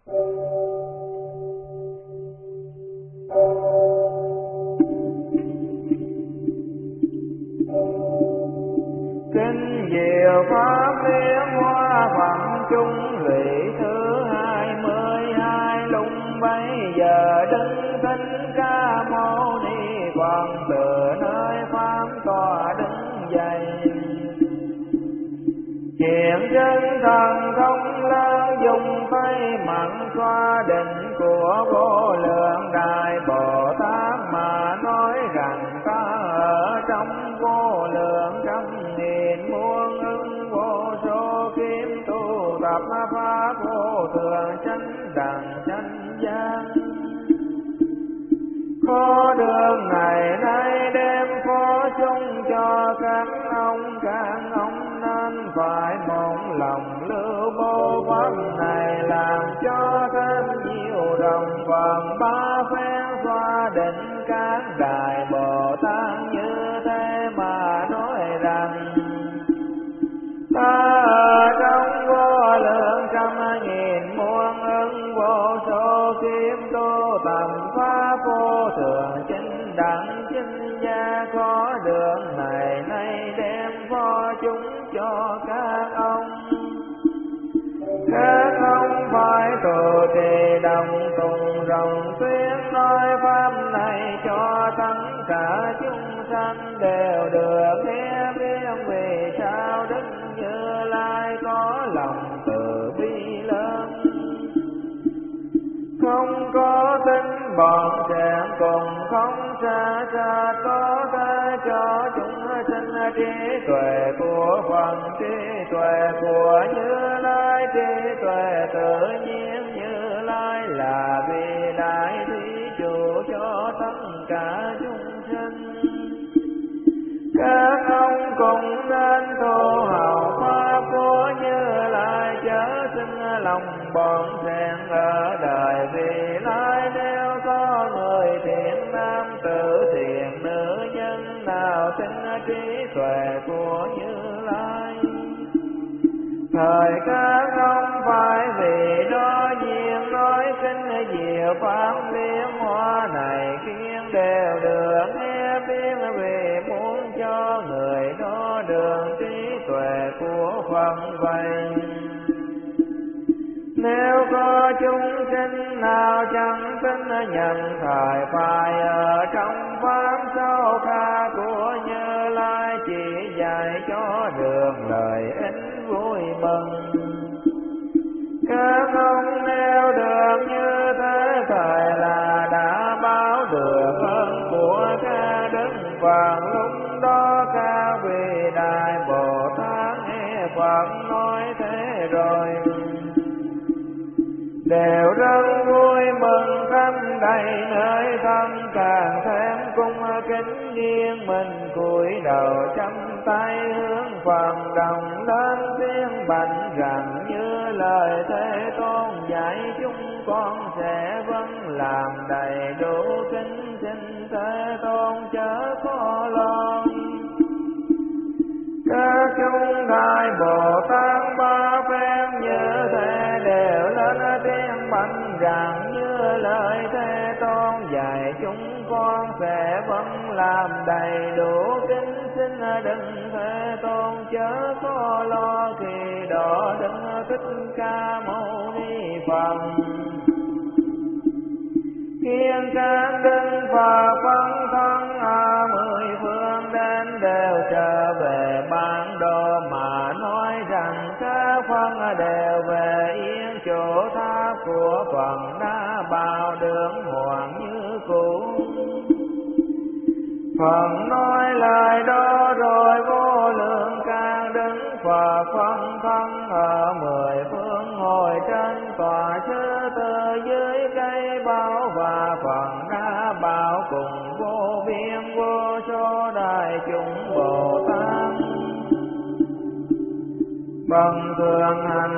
Kinh diệu pháp liên hoa phẩm chung lụy thứ 22. Lúc bấy giờ Đức Thích Ca Mâu Ni Phật từ nơi pháp tọa đứng dậy, hiện chân thần thông lớn, dùng tay mặn xoa định của vô lượng đại Bồ Tát mà nói rằng: ta ở trong vô lượng trăm nghìn muôn ức vô số kiếp tu tập pháp vô thường chánh đẳng chánh giác. Khó đường này nay đem phó chung cho các ông nên phải một lòng lưu bố pháp này, làm cho thêm nhiều đồng phần ba phen xoa định các đại Bồ Tát như thế mà nói rằng: ta ở trong vô lượng trăm nghìn muôn ức vô số kiếp tu tập pháp vô thường chánh đẳng chánh giác. Có đường này nay đem phó chúng cho các ông phải trụ trì đồng cùng rộng tuyên nói pháp này cho tất cả chúng sanh đều được nghe biết. Vì sao Đức Như Lai có lòng từ bi lớn, không có tính bọn trẻ cùng không xa xa, có thể cho chúng sinh trí tuệ của Phật, trí tuệ của Như Lai, trí tuệ tự nhiên Như Lai là vì đại thí chủ cho tất cả chúng sinh. Các ông cũng nên tu học pháp của Như Lai, chớ sinh lòng bọn rèn ở đời. Vì lai nếu có người thiện nam tử thiện nữ nhân nào sinh trí tuệ của Như Lai, thời các ông phải vì đó nhiên nói kinh diệu pháp liên hoa này, khiến đều được nghe biết. Vì muốn cho người đó đường trí tuệ của Phật vậy. Nếu có chúng sinh nào chẳng tin nhận thời, phải ở trong pháp sâu xa của Như Lai, chỉ dạy cho được lời ích vui mừng. Các ông nếu được như thế, thời là đã báo được ơn của các đức Phật. Lúc đó các vị đại Bồ Tát nghe Phật nói thế rồi, đều rất vui mừng khắp đầy nơi thân, càng thêm cung kính nghiêng mình cúi đầu chắp tay hướng Phật đồng lên tiếng bạch rằng: như lời Thế Tôn dạy chúng con sẽ vâng làm đầy đủ kính xin Thế Tôn chớ có lo. Các chúng đại Bồ Tát ba phen như thế đều lên tiếng bạch rằng: như lời Thế Tôn dạy chúng con sẽ vâng làm đầy đủ kính xin đừng Thế Tôn chớ có lo. Khi đó Đức Thích Ca Mâu Ni Phật khiến các đức Phật phân thân ở 10 phương đến đều trở về bản đồ, mà nói rằng các phân đều về yên chỗ tháp của Phật đã bao đường hoàng như cũ. Phật nói lời đó rồi vô lượng các đức Phật phân thân ở 10 phương ngồi trên tòa sư tử dưới cây bao, và Phật đã bao cùng vô biên vô số đại chúng Bồ Tát. Bằng thường hành